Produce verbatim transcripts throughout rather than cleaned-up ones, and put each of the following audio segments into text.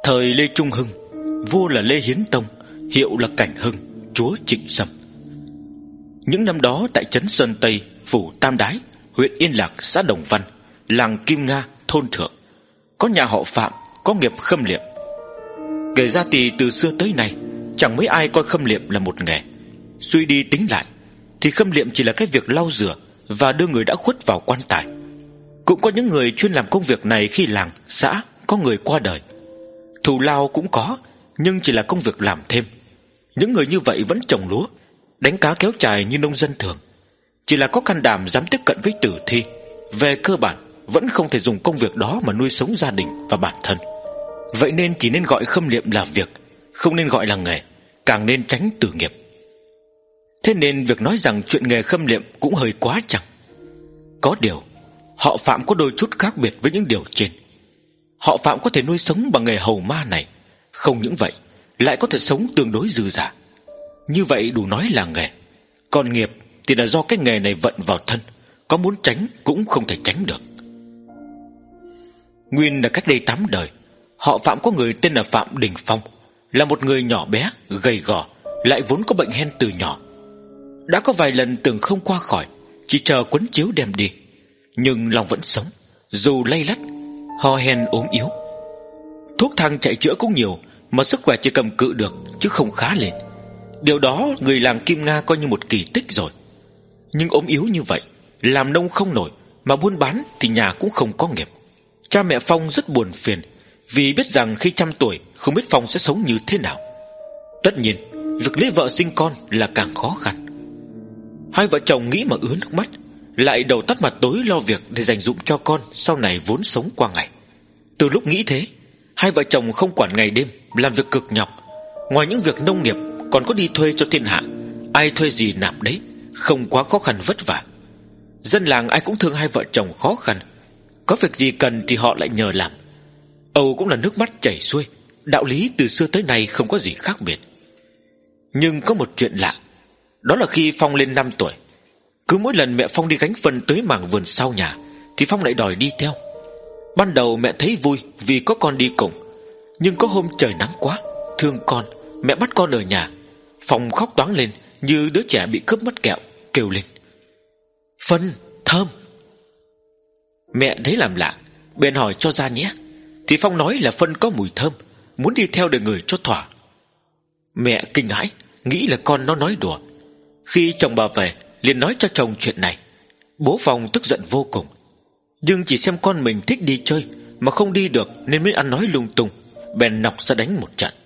Thời Lê Trung Hưng, vua là Lê Hiến Tông, hiệu là Cảnh Hưng, chúa Trịnh Sâm. Những năm đó tại trấn Sơn Tây, phủ Tam Đái, huyện Yên Lạc, xã Đồng Văn, làng Kim Nga, thôn Thượng, có nhà họ Phạm có nghiệp khâm liệm. Kể ra thì từ xưa tới nay chẳng mấy ai coi khâm liệm là một nghề. Suy đi tính lại thì khâm liệm chỉ là cái việc lau rửa và đưa người đã khuất vào quan tài. Cũng có những người chuyên làm công việc này khi làng, xã có người qua đời. Thù lao cũng có, nhưng chỉ là công việc làm thêm. Những người như vậy vẫn trồng lúa, đánh cá kéo chài như nông dân thường. Chỉ là có can đảm dám tiếp cận với tử thi, về cơ bản vẫn không thể dùng công việc đó mà nuôi sống gia đình và bản thân. Vậy nên chỉ nên gọi khâm liệm là việc, không nên gọi là nghề, càng nên tránh tử nghiệp. Thế nên việc nói rằng chuyện nghề khâm liệm cũng hơi quá chăng. Có điều họ Phạm có đôi chút khác biệt với những điều trên. Họ Phạm có thể nuôi sống bằng nghề hầu ma này. Không những vậy, lại có thể sống tương đối dư dả. Như vậy đủ nói là nghề. Còn nghiệp thì là do cái nghề này vận vào thân, có muốn tránh cũng không thể tránh được. Nguyên là cách đây tám đời, họ Phạm có người tên là Phạm Đình Phong, là một người nhỏ bé, gầy gò, lại vốn có bệnh hen từ nhỏ. Đã có vài lần tưởng không qua khỏi, chỉ chờ quấn chiếu đem đi, nhưng lòng vẫn sống, dù lay lắt, ho hen ốm yếu. Thuốc thang chạy chữa cũng nhiều, mà sức khỏe chỉ cầm cự được chứ không khá lên. Điều đó người làng Kim Nga coi như một kỳ tích rồi. Nhưng ốm yếu như vậy, làm nông không nổi, mà buôn bán thì nhà cũng không có nghiệp. Cha mẹ Phong rất buồn phiền, vì biết rằng khi trăm tuổi không biết Phong sẽ sống như thế nào. Tất nhiên việc lấy vợ sinh con là càng khó khăn. Hai vợ chồng nghĩ mà ứa nước mắt, lại đầu tắt mặt tối lo việc để dành dụm cho con sau này vốn sống qua ngày. Từ lúc nghĩ thế, hai vợ chồng không quản ngày đêm, làm việc cực nhọc. Ngoài những việc nông nghiệp, còn có đi thuê cho thiên hạ, ai thuê gì nạp đấy, không quá khó khăn vất vả. Dân làng ai cũng thương hai vợ chồng khó khăn, có việc gì cần thì họ lại nhờ làm. Âu cũng là nước mắt chảy xuôi, đạo lý từ xưa tới nay không có gì khác biệt. Nhưng có một chuyện lạ, đó là khi Phong lên năm tuổi, cứ mỗi lần mẹ Phong đi gánh phân tới mảng vườn sau nhà thì Phong lại đòi đi theo. Ban đầu mẹ thấy vui vì có con đi cùng, nhưng có hôm trời nắng quá, thương con, mẹ bắt con ở nhà. Phong khóc toáng lên như đứa trẻ bị cướp mất kẹo, kêu lên: "Phân, thơm." Mẹ thấy làm lạ, bèn hỏi cho ra nhé. Thì Phong nói là phân có mùi thơm, muốn đi theo đời người cho thỏa. Mẹ kinh hãi, nghĩ là con nó nói đùa. Khi chồng bà về, liền nói cho chồng chuyện này. Bố Phong tức giận vô cùng, nhưng chỉ xem con mình thích đi chơi mà không đi được nên mới ăn nói lung tung, bèn nọc ra đánh một trận.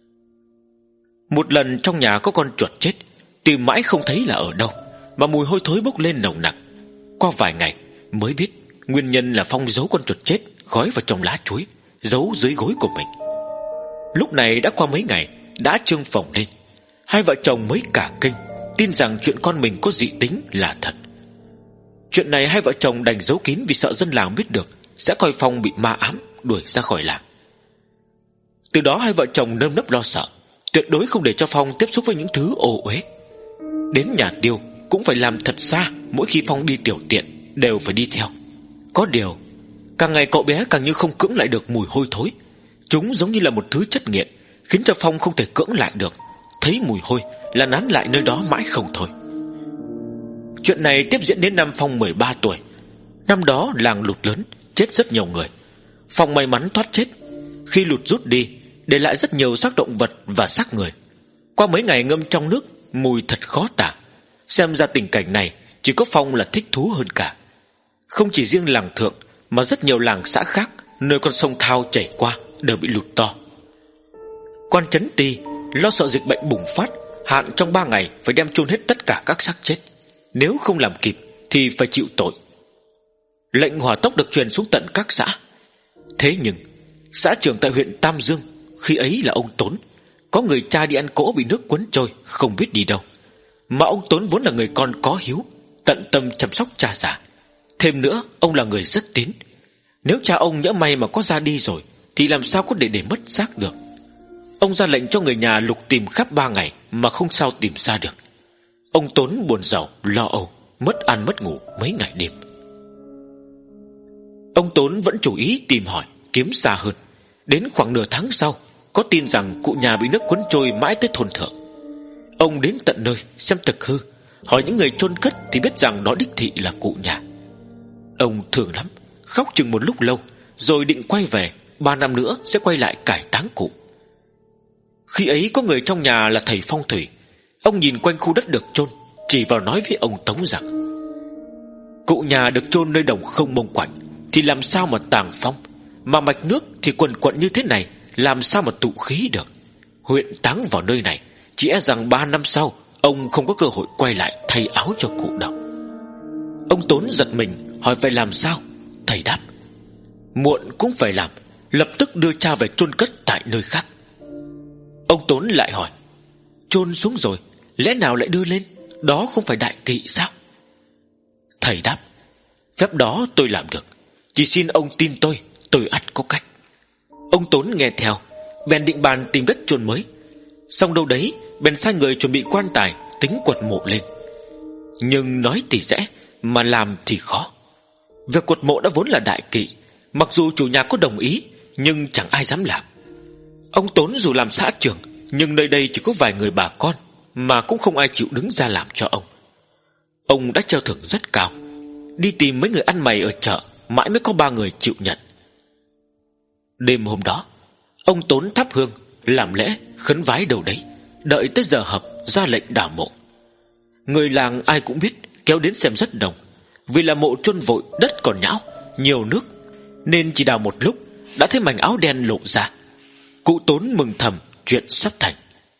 Một lần trong nhà có con chuột chết, tìm mãi không thấy là ở đâu, mà mùi hôi thối bốc lên nồng nặc. Qua vài ngày mới biết nguyên nhân là Phong giấu con chuột chết gói vào trong lá chuối, giấu dưới gối của mình. Lúc này đã qua mấy ngày, đã trương phồng lên. Hai vợ chồng mới cả kinh, tin rằng chuyện con mình có dị tính là thật. Chuyện này hai vợ chồng đành giấu kín, vì sợ dân làng biết được sẽ coi Phong bị ma ám, đuổi ra khỏi làng. Từ đó hai vợ chồng nơm nớp lo sợ, tuyệt đối không để cho Phong tiếp xúc với những thứ ô uế. Đến nhà tiêu cũng phải làm thật xa, mỗi khi Phong đi tiểu tiện đều phải đi theo. Có điều càng ngày cậu bé càng như không cưỡng lại được mùi hôi thối. Chúng giống như là một thứ chất nghiện, khiến cho Phong không thể cưỡng lại được. Thấy mùi hôi là nán lại nơi đó mãi không thôi. Chuyện này tiếp diễn đến năm Phong mười ba tuổi. Năm đó làng lụt lớn, chết rất nhiều người. Phong may mắn thoát chết. Khi lụt rút đi, để lại rất nhiều xác động vật và xác người. Qua mấy ngày ngâm trong nước, mùi thật khó tả. Xem ra tình cảnh này chỉ có Phong là thích thú hơn cả. Không chỉ riêng làng Thượng, mà rất nhiều làng xã khác, nơi con sông Thao chảy qua đều bị lụt to. Quan trấn Ty lo sợ dịch bệnh bùng phát, hạn trong ba ngày phải đem chôn hết tất cả các xác chết. Nếu không làm kịp thì phải chịu tội. Lệnh hỏa tốc được truyền xuống tận các xã. Thế nhưng xã trưởng tại huyện Tam Dương khi ấy là ông Tốn, có người cha đi ăn cỗ bị nước cuốn trôi, không biết đi đâu. Mà ông Tốn vốn là người con có hiếu, tận tâm chăm sóc cha già. Thêm nữa ông là người rất tín. Nếu cha ông nhỡ may mà có ra đi rồi thì làm sao có để để mất xác được. Ông ra lệnh cho người nhà lục tìm khắp ba ngày mà không sao tìm ra được. Ông Tốn buồn rầu, lo âu, mất ăn mất ngủ mấy ngày đêm. Ông Tốn vẫn chủ ý tìm hỏi, kiếm xa hơn. Đến khoảng nửa tháng sau, có tin rằng cụ nhà bị nước cuốn trôi mãi tới thôn thượng. Ông đến tận nơi xem thực hư, hỏi những người chôn cất thì biết rằng đó đích thị là cụ nhà. Ông thương lắm, khóc chừng một lúc lâu, rồi định quay về, ba năm nữa sẽ quay lại cải táng cụ. Khi ấy có người trong nhà là thầy phong thủy. Ông nhìn quanh khu đất được chôn, chỉ vào nói với ông Tống rằng: cụ nhà được chôn nơi đồng không mông quạnh thì làm sao mà tàng phong, mà mạch nước thì quần quận như thế này, làm sao mà tụ khí được. Huyện táng vào nơi này, chỉ e rằng ba năm sau ông không có cơ hội quay lại thay áo cho cụ đâu. Ông Tốn giật mình, hỏi phải làm sao. Thầy đáp: muộn cũng phải làm, lập tức đưa cha về chôn cất tại nơi khác. Ông Tốn lại hỏi: chôn xuống rồi, lẽ nào lại đưa lên? Đó không phải đại kỵ sao? Thầy đáp: phép đó tôi làm được, chỉ xin ông tin tôi, tôi ắt có cách. Ông Tốn nghe theo, bèn định bàn tìm đất chôn mới. Xong đâu đấy, bèn sai người chuẩn bị quan tài, tính quật mộ lên. Nhưng nói thì dễ, mà làm thì khó. Việc quật mộ đã vốn là đại kỵ, mặc dù chủ nhà có đồng ý, nhưng chẳng ai dám làm. Ông Tốn dù làm xã trưởng, nhưng nơi đây chỉ có vài người bà con, mà cũng không ai chịu đứng ra làm cho ông. Ông đã treo thưởng rất cao, đi tìm mấy người ăn mày ở chợ, mãi mới có ba người chịu nhận. Đêm hôm đó, ông Tốn thắp hương, làm lễ, khấn vái đâu đấy, đợi tới giờ hợp ra lệnh đào mộ. Người làng ai cũng biết, kéo đến xem rất đông. Vì là mộ chôn vội, đất còn nhão, nhiều nước, nên chỉ đào một lúc đã thấy mảnh áo đen lộ ra. Cụ Tốn mừng thầm, chuyện sắp thành.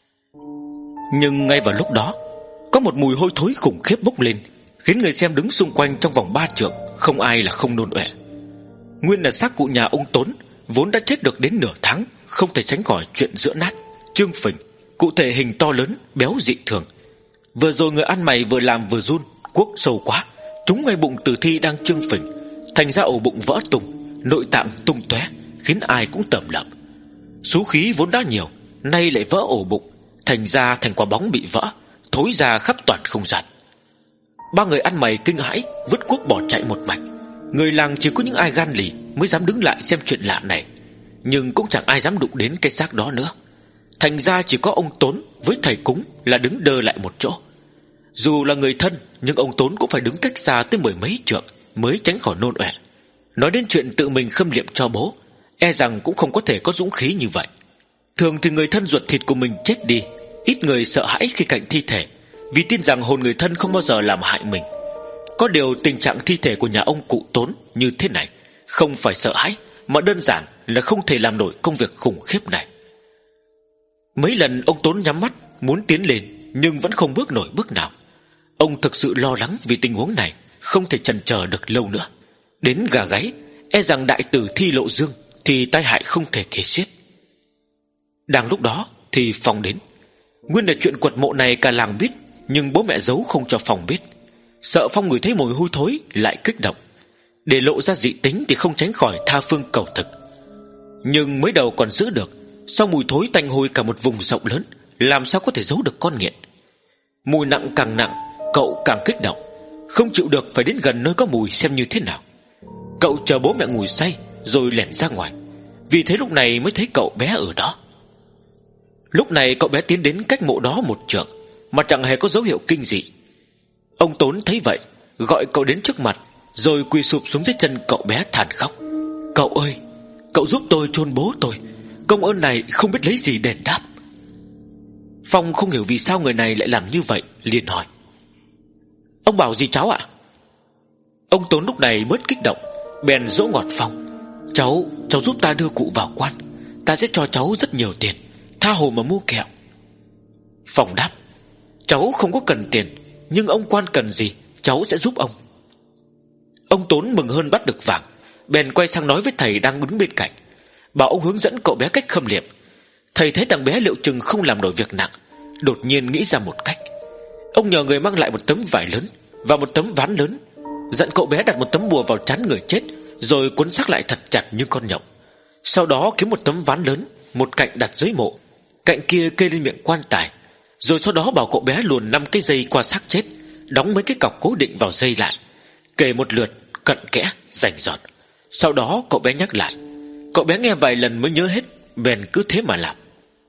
Nhưng ngay vào lúc đó, có một mùi hôi thối khủng khiếp bốc lên, khiến người xem đứng xung quanh trong vòng ba trượng không ai là không nôn ọe. Nguyên là xác cụ nhà ông Tốn, vốn đã chết được đến nửa tháng, không thể tránh khỏi chuyện giữa nát, trương phình. Cụ thể hình to lớn, béo dị thường. Vừa rồi người ăn mày vừa làm vừa run, cuốc sâu quá, trúng ngay bụng tử thi đang trương phình, thành ra ổ bụng vỡ tung, nội tạng tung tóe, khiến ai cũng tởm lợm. Số khí vốn đã nhiều, nay lại vỡ ổ bụng, thành ra thành quả bóng bị vỡ, thối ra khắp toàn không gian. Ba người ăn mày kinh hãi, vứt cuốc bỏ chạy một mạch. Người làng chỉ có những ai gan lì mới dám đứng lại xem chuyện lạ này, nhưng cũng chẳng ai dám đụng đến cái xác đó nữa. Thành ra chỉ có ông Tốn với thầy cúng là đứng đơ lại một chỗ. Dù là người thân, nhưng ông Tốn cũng phải đứng cách xa tới mười mấy trượng mới tránh khỏi nôn ọe. Nói đến chuyện tự mình khâm liệm cho bố, e rằng cũng không có thể có dũng khí như vậy. Thường thì người thân ruột thịt của mình chết đi, ít người sợ hãi khi cạnh thi thể, vì tin rằng hồn người thân không bao giờ làm hại mình. Có điều tình trạng thi thể của nhà ông cụ Tốn như thế này, không phải sợ hãi, mà đơn giản là không thể làm nổi công việc khủng khiếp này. Mấy lần ông Tốn nhắm mắt muốn tiến lên, nhưng vẫn không bước nổi bước nào. Ông thực sự lo lắng vì tình huống này không thể chần chờ được lâu nữa. Đến gà gáy, e rằng đại tử thi lộ dương thì tai hại không thể kể xiết. Đang lúc đó thì Phong đến. Nguyên là chuyện quật mộ này cả làng biết, nhưng bố mẹ giấu không cho Phong biết, sợ Phong ngửi thấy mùi hôi thối lại kích động. Để lộ ra dị tính thì không tránh khỏi tha phương cầu thực. Nhưng mới đầu còn giữ được, sau mùi thối tanh hôi cả một vùng rộng lớn, làm sao có thể giấu được con nghiện. Mùi nặng càng nặng, cậu càng kích động, không chịu được phải đến gần nơi có mùi xem như thế nào. Cậu chờ bố mẹ ngủ say rồi lẻn ra ngoài, vì thế lúc này mới thấy cậu bé ở đó. Lúc này cậu bé tiến đến cách mộ đó một trượng, mà chẳng hề có dấu hiệu kinh dị. Ông Tốn thấy vậy, gọi cậu đến trước mặt, rồi quỳ sụp xuống dưới chân cậu bé than khóc: "Cậu ơi, cậu giúp tôi chôn bố tôi, công ơn này không biết lấy gì đền đáp." Phong không hiểu vì sao người này lại làm như vậy, liền hỏi: "Ông bảo gì cháu ạ?" Ông Tốn lúc này bớt kích động, bèn dỗ ngọt Phong: Cháu, cháu giúp ta đưa cụ vào quan, ta sẽ cho cháu rất nhiều tiền, tha hồ mà mua kẹo." Phong đáp: "Cháu không có cần tiền, nhưng ông quan cần gì cháu sẽ giúp ông." Ông Tốn mừng hơn bắt được vàng, bèn quay sang nói với thầy đang đứng bên cạnh, bảo ông hướng dẫn cậu bé cách khâm liệm. Thầy thấy thằng bé liệu chừng không làm nổi việc nặng, đột nhiên nghĩ ra một cách. Ông nhờ người mang lại một tấm vải lớn và một tấm ván lớn, dặn cậu bé đặt một tấm bùa vào trán người chết, rồi cuốn xác lại thật chặt như con nhộng. Sau đó kiếm một tấm ván lớn, một cạnh đặt dưới mộ, cạnh kia kê lên miệng quan tài, rồi sau đó bảo cậu bé luồn năm cái dây qua xác chết, đóng mấy cái cọc cố định vào dây lại, kể một lượt cặn kẽ rành rọt. Sau đó cậu bé nhắc lại: Cậu bé nghe vài lần mới nhớ hết, bèn cứ thế mà làm.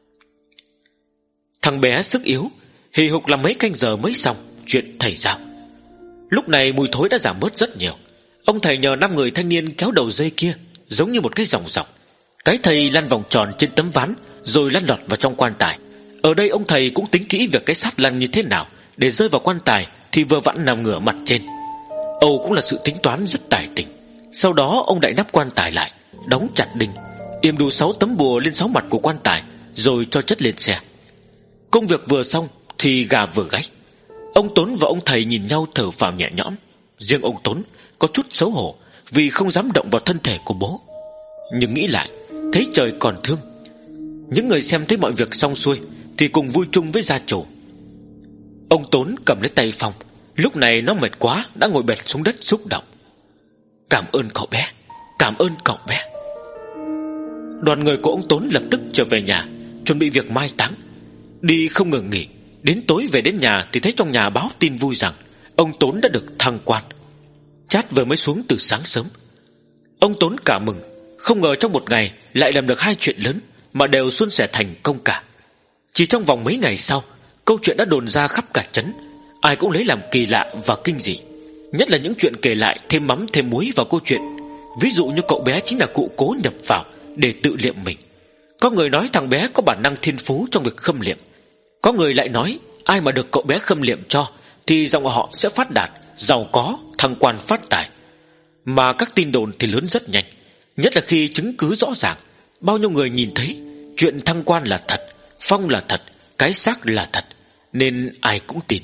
Thằng bé sức yếu, hì hục làm mấy canh giờ mới xong chuyện thầy giao. Lúc này mùi thối đã giảm bớt rất nhiều. Ông thầy nhờ năm người thanh niên kéo đầu dây kia giống như một cái dòng dọc. Cái thầy lăn vòng tròn trên tấm ván rồi lăn lọt vào trong quan tài. Ở đây ông thầy cũng tính kỹ việc cái xác lăn như thế nào để rơi vào quan tài thì vừa vặn nằm ngửa mặt trên. Âu cũng là sự tính toán rất tài tình. Sau đó ông đậy nắp quan tài lại, đóng chặt đinh, yểm đủ sáu tấm bùa lên sáu mặt của quan tài, rồi cho chất lên xe. Công việc vừa xong thì gà vừa gáy. Ông Tốn và ông thầy nhìn nhau thở phào nhẹ nhõm. Riêng ông Tốn có chút xấu hổ vì không dám động vào thân thể của bố. Nhưng nghĩ lại, thấy trời còn thương. Những người xem thấy mọi việc xong xuôi thì cùng vui chung với gia chủ. Ông Tốn cầm lấy tay Phong. Lúc này nó mệt quá, đã ngồi bệt xuống đất xúc động. Cảm ơn cậu bé, cảm ơn cậu bé. Đoàn người của ông Tốn lập tức trở về nhà, chuẩn bị việc mai táng. Đi không ngừng nghỉ. Đến tối về đến nhà thì thấy trong nhà báo tin vui rằng ông Tốn đã được thăng quan. Chát vừa mới xuống từ sáng sớm. Ông Tốn cả mừng, không ngờ trong một ngày lại làm được hai chuyện lớn mà đều suôn sẻ thành công cả. Chỉ trong vòng mấy ngày sau, câu chuyện đã đồn ra khắp cả trấn. Ai cũng lấy làm kỳ lạ và kinh dị. Nhất là những chuyện kể lại thêm mắm thêm muối vào câu chuyện. Ví dụ như cậu bé chính là cụ Cố nhập vào để tự liệm mình. Có người nói thằng bé có bản năng thiên phú trong việc khâm liệm. Có người lại nói ai mà được cậu bé khâm liệm cho thì dòng họ sẽ phát đạt, giàu có, thăng quan phát tài. Mà các tin đồn thì lớn rất nhanh. Nhất là khi chứng cứ rõ ràng. Bao nhiêu người nhìn thấy chuyện thăng quan là thật, Phong là thật, cái xác là thật, nên ai cũng tin.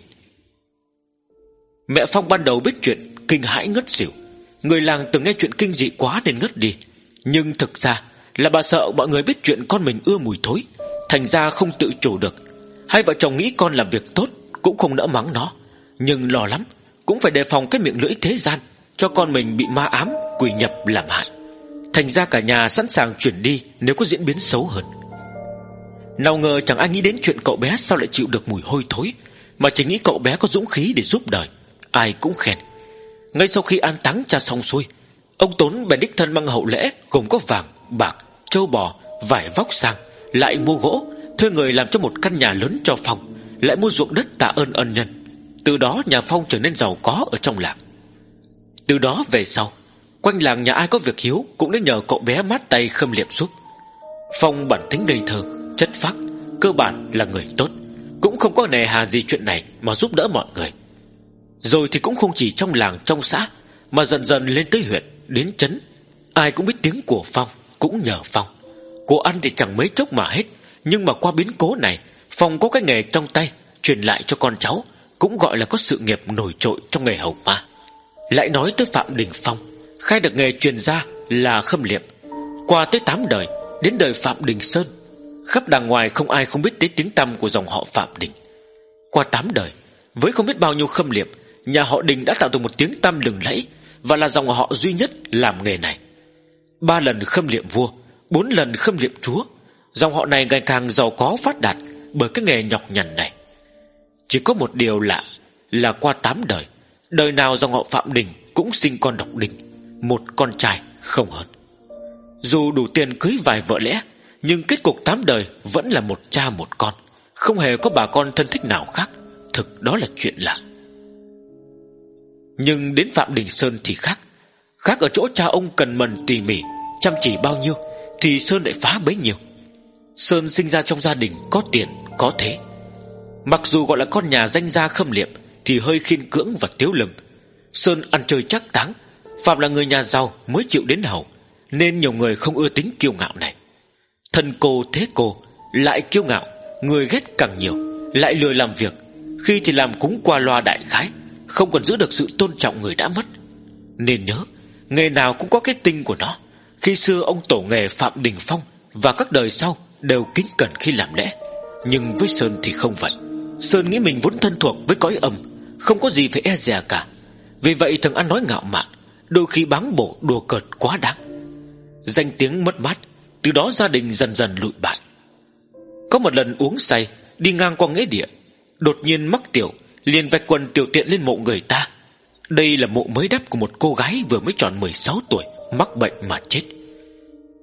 Mẹ Phong ban đầu biết chuyện kinh hãi ngất xỉu. Người làng từng nghe chuyện kinh dị quá nên ngất đi. Nhưng thực ra là bà sợ mọi người biết chuyện con mình ưa mùi thối, thành ra không tự chủ được. Hai vợ chồng nghĩ con làm việc tốt cũng không nỡ mắng nó, nhưng lo lắm cũng phải đề phòng cái miệng lưỡi thế gian, cho con mình bị ma ám, quỷ nhập làm hại. Thành ra cả nhà sẵn sàng chuyển đi nếu có diễn biến xấu hơn. Nào ngờ chẳng ai nghĩ đến chuyện cậu bé sao lại chịu được mùi hôi thối, mà chỉ nghĩ cậu bé có dũng khí để giúp đời. Ai cũng khen. Ngay sau khi an táng cha xong xuôi, ông Tốn bèn đích thân mang hậu lễ gồm có vàng, bạc, trâu bò, vải vóc sang, lại mua gỗ, thuê người làm cho một căn nhà lớn cho Phong, lại mua ruộng đất tạ ơn ân nhân. Từ đó nhà Phong trở nên giàu có ở trong làng. Từ đó về sau, quanh làng nhà ai có việc hiếu cũng đến nhờ cậu bé mát tay khâm liệm giúp. Phong bản tính ngây thơ, chất phác, cơ bản là người tốt, cũng không có nề hà gì chuyện này mà giúp đỡ mọi người. Rồi thì cũng không chỉ trong làng trong xã, mà dần dần lên tới huyện, đến trấn. Ai cũng biết tiếng của Phong, cũng nhờ Phong. Của ăn thì chẳng mấy chốc mà hết, nhưng mà qua biến cố này, Phong có cái nghề trong tay truyền lại cho con cháu, cũng gọi là có sự nghiệp nổi trội trong nghề hầu ma. Lại nói tới Phạm Đình Phong, khai được nghề truyền ra là khâm liệm. Qua tới tám đời, đến đời Phạm Đình Sơn, khắp đàng ngoài không ai không biết tới tiếng tăm của dòng họ Phạm Đình. Qua tám đời, với không biết bao nhiêu khâm liệm, nhà họ Đình đã tạo được một tiếng tăm lừng lẫy và là dòng họ duy nhất làm nghề này. Ba lần khâm liệm vua, bốn lần khâm liệm chúa, dòng họ này ngày càng giàu có phát đạt bởi cái nghề nhọc nhằn này. Chỉ có một điều lạ là qua tám đời, đời nào dòng họ Phạm Đình cũng sinh con độc đinh, một con trai không hơn. Dù đủ tiền cưới vài vợ lẽ, nhưng kết cục tám đời vẫn là một cha một con, không hề có bà con thân thích nào khác. Thực đó là chuyện lạ. Nhưng đến Phạm Đình Sơn thì khác. Khác ở chỗ cha ông cần mẫn tỉ mỉ, chăm chỉ bao nhiêu thì Sơn lại phá bấy nhiêu. Sơn sinh ra trong gia đình có tiền có thế. Mặc dù gọi là con nhà danh gia khâm liệm thì hơi khiên cưỡng và tiếu lâm. Sơn ăn chơi trác táng, phạm là người nhà giàu mới chịu đến hầu, nên nhiều người không ưa tính kiêu ngạo này. Thân cô thế cô, lại kiêu ngạo, người ghét càng nhiều, lại lười làm việc, khi thì làm cúng qua loa đại khái, không còn giữ được sự tôn trọng người đã mất. Nên nhớ, nghề nào cũng có cái tinh của nó. Khi xưa ông tổ nghề Phạm Đình Phong và các đời sau đều kính cẩn khi làm lễ, nhưng với Sơn thì không vậy. Sơn nghĩ mình vốn thân thuộc với cõi âm, không có gì phải e dè cả. Vì vậy thường ăn nói ngạo mạn, đôi khi báng bổ đùa cợt quá đáng. Danh tiếng mất mát, từ đó gia đình dần dần lụi bại. Có một lần uống say, đi ngang qua nghĩa địa, đột nhiên mắc tiểu, liền vạch quần tiểu tiện lên mộ người ta. Đây là mộ mới đắp của một cô gái vừa mới tròn mười sáu tuổi, mắc bệnh mà chết.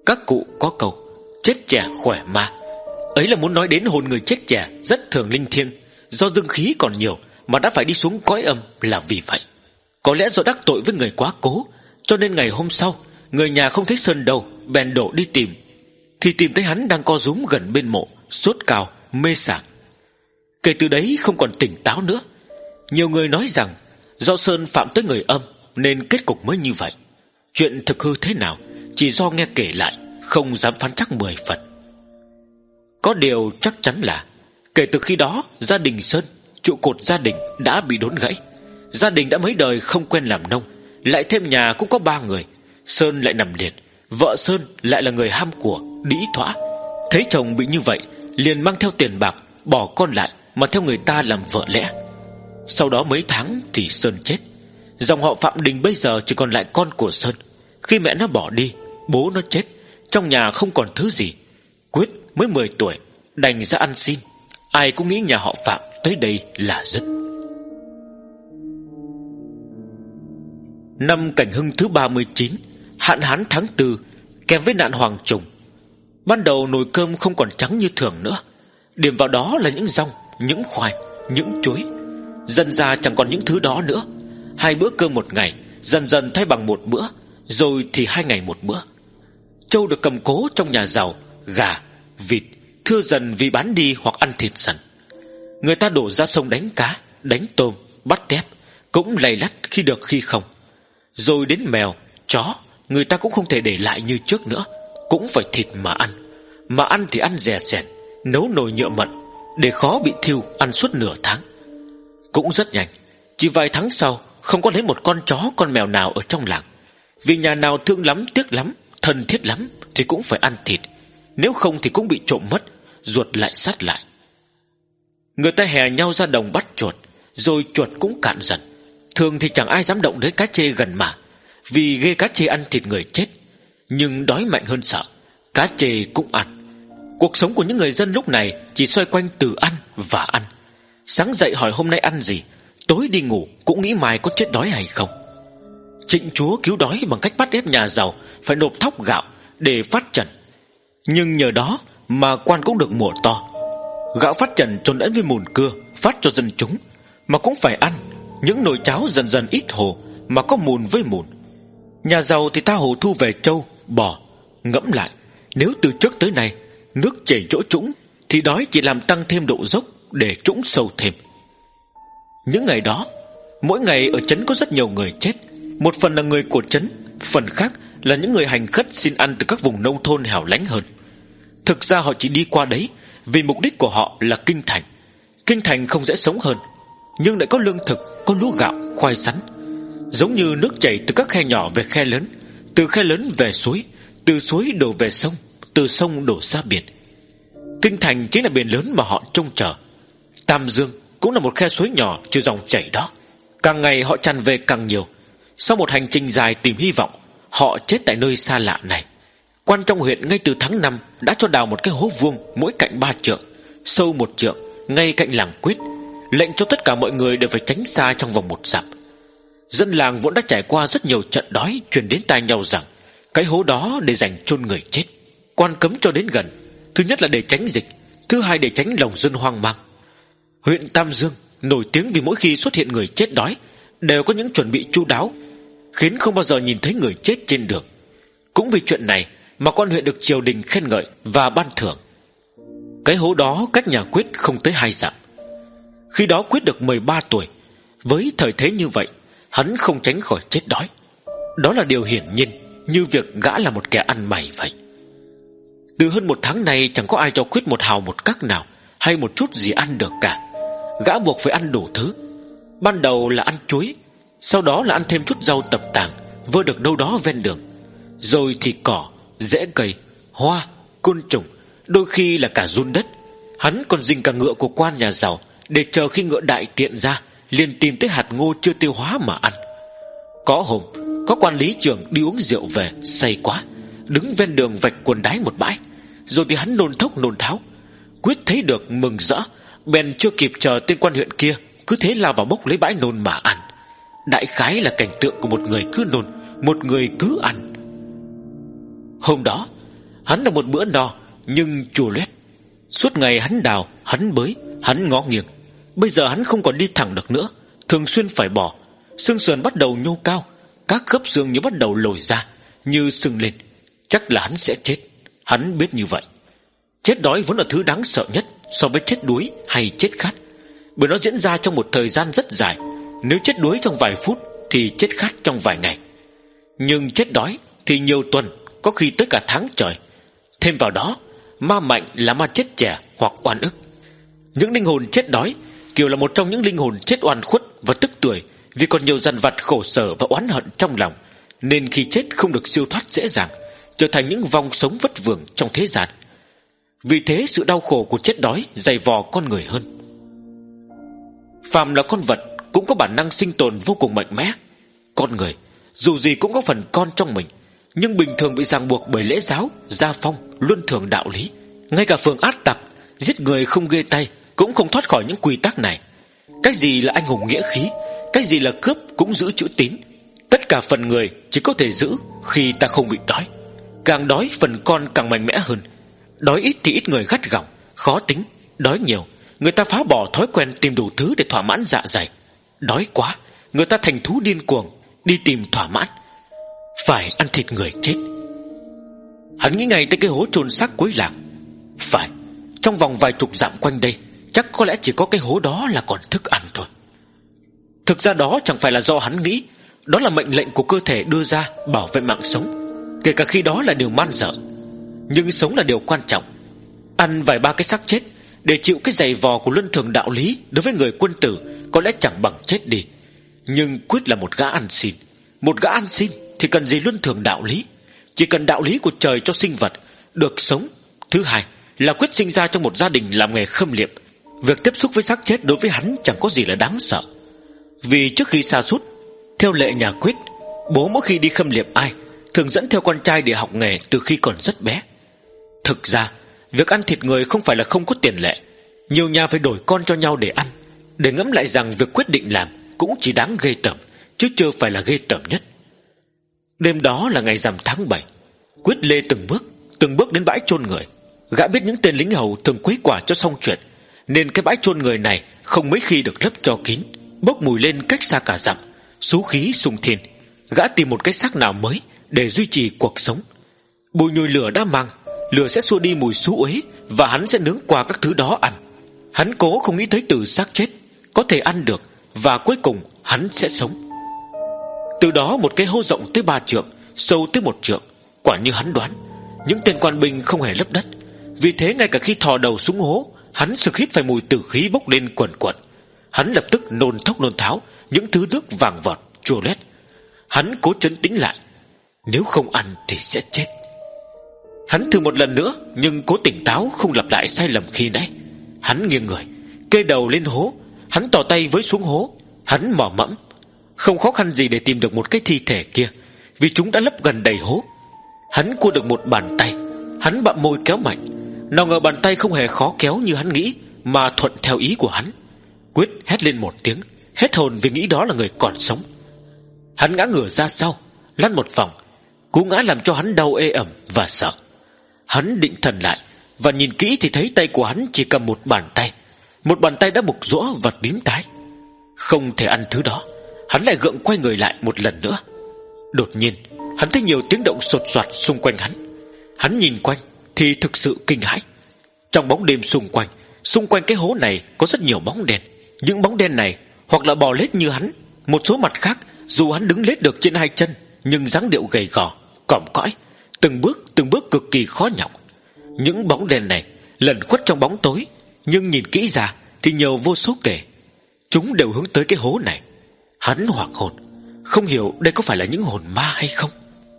Các cụ có câu chết trẻ khỏe ma, ấy là muốn nói đến hồn người chết trẻ rất thường linh thiêng, do dương khí còn nhiều mà đã phải đi xuống cõi âm là vì vậy. Có lẽ do đắc tội với người quá cố, cho nên ngày hôm sau người nhà không thấy Sơn đâu, bèn đổ đi tìm, thì tìm thấy hắn đang co rúm gần bên mộ, sốt cao, mê sảng. Kể từ đấy không còn tỉnh táo nữa. Nhiều người nói rằng do Sơn phạm tới người âm nên kết cục mới như vậy. Chuyện thực hư thế nào chỉ do nghe kể lại, không dám phán chắc mười phần. Có điều chắc chắn là kể từ khi đó, gia đình Sơn, trụ cột gia đình, đã bị đốn gãy. Gia đình đã mấy đời không quen làm nông, lại thêm nhà cũng có ba người. Sơn lại nằm liệt, vợ Sơn lại là người ham của, đĩ thỏa. Thấy chồng bị như vậy, liền mang theo tiền bạc, bỏ con lại mà theo người ta làm vợ lẽ. Sau đó mấy tháng thì Sơn chết. Dòng họ Phạm Đình bây giờ chỉ còn lại con của Sơn. Khi mẹ nó bỏ đi, bố nó chết, trong nhà không còn thứ gì. Quyết mới mười tuổi, đành ra ăn xin. Ai cũng nghĩ nhà họ Phạm tới đây là dứt. Năm Cảnh Hưng thứ ba mươi chín, hạn hán tháng tư, kèm với nạn hoàng trùng. Ban đầu nồi cơm không còn trắng như thường nữa, điểm vào đó là những rong, những khoai, những chuối. Dần ra chẳng còn những thứ đó nữa. Hai bữa cơm một ngày dần dần thay bằng một bữa, rồi thì hai ngày một bữa. Trâu được cầm cố trong nhà giàu, gà, vịt thưa dần vì bán đi hoặc ăn thịt dần. Người ta đổ ra sông đánh cá, đánh tôm, bắt tép, cũng lầy lắt khi được khi không. Rồi đến mèo, chó, người ta cũng không thể để lại như trước nữa, cũng phải thịt mà ăn. Mà ăn thì ăn rẻ rẹt, nấu nồi nhựa mận, để khó bị thiêu, ăn suốt nửa tháng. Cũng rất nhanh, chỉ vài tháng sau, không có lấy một con chó con mèo nào ở trong làng. Vì nhà nào thương lắm, tiếc lắm, thân thiết lắm thì cũng phải ăn thịt, nếu không thì cũng bị trộm mất, ruột lại sát lại. Người ta hè nhau ra đồng bắt chuột, rồi chuột cũng cạn dần. Thường thì chẳng ai dám động đến cá chê gần mà, vì ghê cá chê ăn thịt người chết. Nhưng đói mạnh hơn sợ, cá chê cũng ăn. Cuộc sống của những người dân lúc này chỉ xoay quanh từ ăn và ăn. Sáng dậy hỏi hôm nay ăn gì, tối đi ngủ cũng nghĩ mai có chết đói hay không. Trịnh chúa cứu đói bằng cách bắt ép nhà giàu phải nộp thóc gạo để phát trần. Nhưng nhờ đó mà quan cũng được mùa to. Gạo phát trần trộn lẫn với mùn cưa phát cho dân chúng, mà cũng phải ăn. Những nồi cháo dần dần ít hồ mà có mùn với mùn. Nhà giàu thì ta hồ thu về trâu, bò. Ngẫm lại, nếu từ trước tới nay nước chảy chỗ trũng thì đói chỉ làm tăng thêm độ dốc để trũng sâu thêm. Những ngày đó, mỗi ngày ở trấn có rất nhiều người chết. Một phần là người của trấn, phần khác là những người hành khất xin ăn từ các vùng nông thôn hẻo lánh hơn. Thực ra họ chỉ đi qua đấy vì mục đích của họ là kinh thành. Kinh thành không dễ sống hơn, nhưng lại có lương thực, có lúa gạo, khoai sắn. Giống như nước chảy từ các khe nhỏ về khe lớn, từ khe lớn về suối, từ suối đổ về sông, từ sông đổ ra biển. Kinh thành chính là biển lớn mà họ trông chờ. Tam Dương cũng là một khe suối nhỏ chứa dòng chảy đó. Càng ngày họ tràn về càng nhiều. Sau một hành trình dài tìm hy vọng, họ chết tại nơi xa lạ này. Quan trong huyện ngay từ tháng năm đã cho đào một cái hố vuông mỗi cạnh ba trượng, sâu một trượng, ngay cạnh làng Quyết, lệnh cho tất cả mọi người đều phải tránh xa trong vòng một dặm. Dân làng vốn đã trải qua rất nhiều trận đói, truyền đến tai nhau rằng cái hố đó để dành chôn người chết. Quan cấm cho đến gần, thứ nhất là để tránh dịch, thứ hai để tránh lòng dân hoang mang. Huyện Tam Dương nổi tiếng vì mỗi khi xuất hiện người chết đói đều có những chuẩn bị chu đáo, khiến không bao giờ nhìn thấy người chết trên đường. Cũng vì chuyện này mà quan huyện được triều đình khen ngợi và ban thưởng. Cái hố đó cách nhà Quyết không tới hai dặm. Khi đó Quyết được mười ba tuổi. Với thời thế như vậy, hắn không tránh khỏi chết đói. Đó là điều hiển nhiên, như việc gã là một kẻ ăn mày vậy. Từ hơn một tháng nay chẳng có ai cho Quyết một hào một cắc nào hay một chút gì ăn được cả. Gã buộc phải ăn đủ thứ. Ban đầu là ăn chuối, sau đó là ăn thêm chút rau tập tàng vơ được đâu đó ven đường, rồi thì cỏ, rễ cây, hoa, côn trùng, đôi khi là cả giun đất. Hắn còn dình cả ngựa của quan nhà giàu để chờ khi ngựa đại tiện ra liền tìm tới hạt ngô chưa tiêu hóa mà ăn. Có hôm có quan lý trưởng đi uống rượu về say quá, đứng ven đường vạch quần đái một bãi, rồi thì hắn nôn thốc nôn tháo. Quyết thấy được mừng rỡ, bèn chưa kịp chờ tên quan huyện kia, cứ thế lao vào bốc lấy bãi nôn mà ăn. Đại khái là cảnh tượng của một người cứ nôn, một người cứ ăn. Hôm đó Hắn là một bữa no nhưng chua loét. Suốt ngày hắn đào, hắn bới, hắn ngó nghiêng. Bây giờ hắn không còn đi thẳng được nữa, thường xuyên phải bò. Xương sườn bắt đầu nhô cao, các khớp xương như bắt đầu lồi ra, như sưng lên. Chắc là hắn sẽ chết. Hắn biết như vậy. Chết đói vốn là thứ đáng sợ nhất so với chết đuối hay chết khát, bởi nó diễn ra trong một thời gian rất dài. Nếu chết đuối trong vài phút thì chết khát trong vài ngày. Nhưng chết đói thì nhiều tuần, có khi tới cả tháng trời. Thêm vào đó, ma mạnh là ma chết trẻ hoặc oan ức. Những linh hồn chết đói kiểu là một trong những linh hồn chết oan khuất và tức tuổi, vì còn nhiều dằn vặt khổ sở và oán hận trong lòng, nên khi chết không được siêu thoát dễ dàng, trở thành những vong sống vất vưởng trong thế gian. Vì thế sự đau khổ của chết đói dày vò con người hơn. Phàm là con vật cũng có bản năng sinh tồn vô cùng mạnh mẽ. Con người dù gì cũng có phần con trong mình, nhưng bình thường bị ràng buộc bởi lễ giáo, gia phong, luân thường đạo lý. Ngay cả phường át tặc, giết người không ghê tay cũng không thoát khỏi những quy tắc này. Cái gì là anh hùng nghĩa khí, cái gì là cướp cũng giữ chữ tín. Tất cả phần người chỉ có thể giữ khi ta không bị đói. Càng đói phần con càng mạnh mẽ hơn. Đói ít thì ít người gắt gỏng, khó tính. Đói nhiều, người ta phá bỏ thói quen tìm đủ thứ để thỏa mãn dạ dày. Đói quá, người ta thành thú điên cuồng, đi tìm thỏa mãn, phải ăn thịt người chết. Hắn nghĩ ngay tới cái hố chôn xác cuối làng. Phải, trong vòng vài chục dặm quanh đây chắc có lẽ chỉ có cái hố đó là còn thức ăn thôi. Thực ra đó chẳng phải là do hắn nghĩ, đó là mệnh lệnh của cơ thể đưa ra bảo vệ mạng sống, kể cả khi đó là điều man dợ. Nhưng sống là điều quan trọng. Ăn vài ba cái xác chết để chịu cái giày vò của luân thường đạo lý đối với người quân tử có lẽ chẳng bằng chết đi. Nhưng Quyết là một gã ăn xin. Một gã ăn xin thì cần gì luân thường đạo lý, chỉ cần đạo lý của trời cho sinh vật được sống. Thứ hai là Quyết sinh ra trong một gia đình làm nghề khâm liệm. Việc tiếp xúc với xác chết đối với hắn chẳng có gì là đáng sợ. Vì trước khi sa sút, theo lệ nhà Quyết, bố mỗi khi đi khâm liệm ai thường dẫn theo con trai để học nghề từ khi còn rất bé. Thực ra việc ăn thịt người không phải là không có tiền lệ. Nhiều nhà phải đổi con cho nhau để ăn. Để ngẫm lại rằng việc quyết định làm cũng chỉ đáng ghê tởm, chứ chưa phải là ghê tởm nhất. Đêm đó là ngày rằm tháng bảy. Quyết lê từng bước Từng bước đến bãi chôn người. Gã biết những tên lính hầu thường quấy quả cho xong chuyện, nên cái bãi chôn người này không mấy khi được lấp cho kín, bốc mùi lên cách xa cả dặm, xú khí xung thiên. Gã tìm một cái xác nào mới để duy trì cuộc sống. Bùi nhùi lửa đã mang, lửa sẽ xua đi mùi xú uế, và hắn sẽ nướng qua các thứ đó ăn. Hắn cố không nghĩ tới từ xác chết có thể ăn được, và cuối cùng hắn sẽ sống. Từ đó một cái hố rộng tới ba trượng, sâu tới một trượng. Quả như hắn đoán, những tên quan binh không hề lấp đất. Vì thế ngay cả khi thò đầu xuống hố, hắn sực hít phải mùi tử khí bốc lên quần quần. Hắn lập tức nôn thốc nôn tháo những thứ nước vàng vọt chua loét. Hắn cố trấn tĩnh lại, nếu không ăn thì sẽ chết. Hắn thử một lần nữa, nhưng cố tỉnh táo không lặp lại sai lầm khi nãy. Hắn nghiêng người, kê đầu lên hố. Hắn tỏ tay với xuống hố. Hắn mò mẫm. Không khó khăn gì để tìm được một cái thi thể kia, vì chúng đã lấp gần đầy hố. Hắn cua được một bàn tay. Hắn bặm môi kéo mạnh. Nào ngờ bàn tay không hề khó kéo như hắn nghĩ, mà thuận theo ý của hắn. Quyết hét lên một tiếng, hết hồn vì nghĩ đó là người còn sống. Hắn ngã ngửa ra sau, lăn một vòng. Cú ngã làm cho hắn đau ê ẩm và sợ. Hắn định thần lại và nhìn kỹ thì thấy tay của hắn chỉ cầm một bàn tay. Một bàn tay đã mục rũa và tím tái. Không thể ăn thứ đó. Hắn lại gượng quay người lại một lần nữa. Đột nhiên hắn thấy nhiều tiếng động sột soạt xung quanh hắn. Hắn nhìn quanh thì thực sự kinh hãi. Trong bóng đêm xung quanh, xung quanh cái hố này có rất nhiều bóng đen. Những bóng đen này hoặc là bò lết như hắn, một số mặt khác dù hắn đứng lết được trên hai chân, nhưng dáng điệu gầy gò, còm cõi, từng bước từng bước cực kỳ khó nhọc. Những bóng đen này lẩn khuất trong bóng tối, nhưng nhìn kỹ ra thì nhiều vô số kể. Chúng đều hướng tới cái hố này. Hắn hoảng hồn, không hiểu đây có phải là những hồn ma hay không.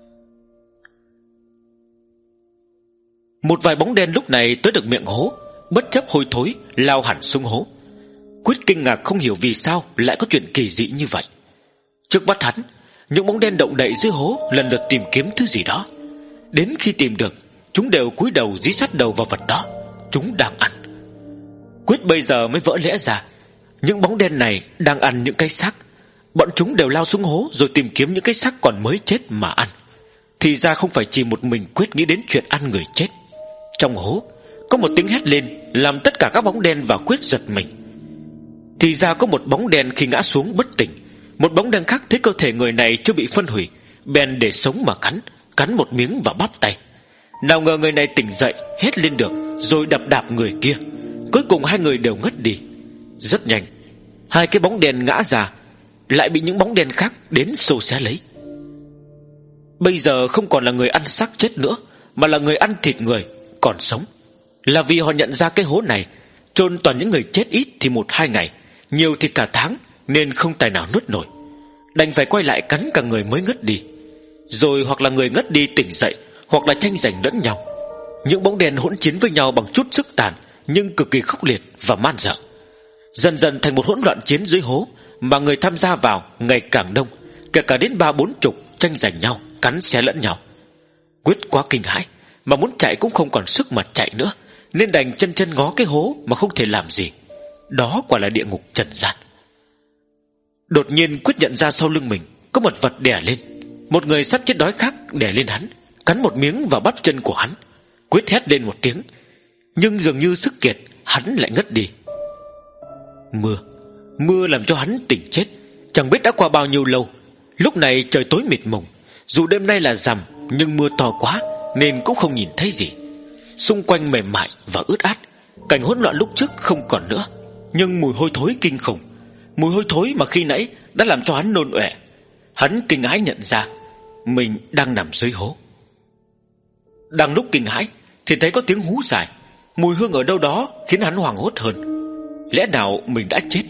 Một vài bóng đen lúc này tới được miệng hố, bất chấp hôi thối lao hẳn xuống hố. Quyết kinh ngạc không hiểu vì sao lại có chuyện kỳ dị như vậy. Trước mắt hắn, những bóng đen động đậy dưới hố lần lượt tìm kiếm thứ gì đó. Đến khi tìm được, chúng đều cúi đầu dí sát đầu vào vật đó. Chúng đang ăn. Quyết bây giờ mới vỡ lẽ ra. Những bóng đen này đang ăn những cái xác. Bọn chúng đều lao xuống hố rồi tìm kiếm những cái xác còn mới chết mà ăn. Thì ra không phải chỉ một mình Quyết nghĩ đến chuyện ăn người chết. Trong hố có một tiếng hét lên làm tất cả các bóng đen và Quyết giật mình. Thì ra có một bóng đen khi ngã xuống bất tỉnh, một bóng đen khác thấy cơ thể người này chưa bị phân hủy, bèn để sống mà cắn, cắn một miếng vào bắp tay. Nào ngờ người này tỉnh dậy, hét lên được, rồi đập đạp người kia. Cuối cùng hai người đều ngất đi. Rất nhanh, hai cái bóng đen ngã ra, lại bị những bóng đen khác đến xô xé lấy. Bây giờ không còn là người ăn xác chết nữa, mà là người ăn thịt người còn sống. Là vì họ nhận ra cái hố này chôn toàn những người chết ít thì một hai ngày, nhiều thì cả tháng, nên không tài nào nuốt nổi, đành phải quay lại cắn cả người mới ngất đi. Rồi hoặc là người ngất đi tỉnh dậy, hoặc là tranh giành lẫn nhau. Những bóng đen hỗn chiến với nhau bằng chút sức tàn, nhưng cực kỳ khốc liệt và man dợ. Dần dần thành một hỗn loạn chiến dưới hố, mà người tham gia vào ngày càng đông, kể cả đến ba bốn chục, tranh giành nhau, cắn xé lẫn nhau. Quyết quá kinh hãi, mà muốn chạy cũng không còn sức mà chạy nữa, nên đành chân chân ngó cái hố mà không thể làm gì. Đó quả là địa ngục trần gian. Đột nhiên Quyết nhận ra sau lưng mình có một vật đè lên. Một người sắp chết đói khác đè lên hắn, cắn một miếng vào bắp chân của hắn. Quyết hét lên một tiếng, nhưng dường như sức kiệt, hắn lại ngất đi. Mưa Mưa làm cho hắn tỉnh chết. Chẳng biết đã qua bao nhiêu lâu. Lúc này trời tối mịt mùng, dù đêm nay là rằm, nhưng mưa to quá nên cũng không nhìn thấy gì. Xung quanh mềm mại và ướt át, cảnh hỗn loạn lúc trước không còn nữa, nhưng mùi hôi thối kinh khủng. Mùi hôi thối mà khi nãy đã làm cho hắn nôn ọe. Hắn kinh hãi nhận ra mình đang nằm dưới hố. Đang lúc kinh hãi thì thấy có tiếng hú dài. Mùi hương ở đâu đó khiến hắn hoảng hốt hơn. Lẽ nào mình đã chết?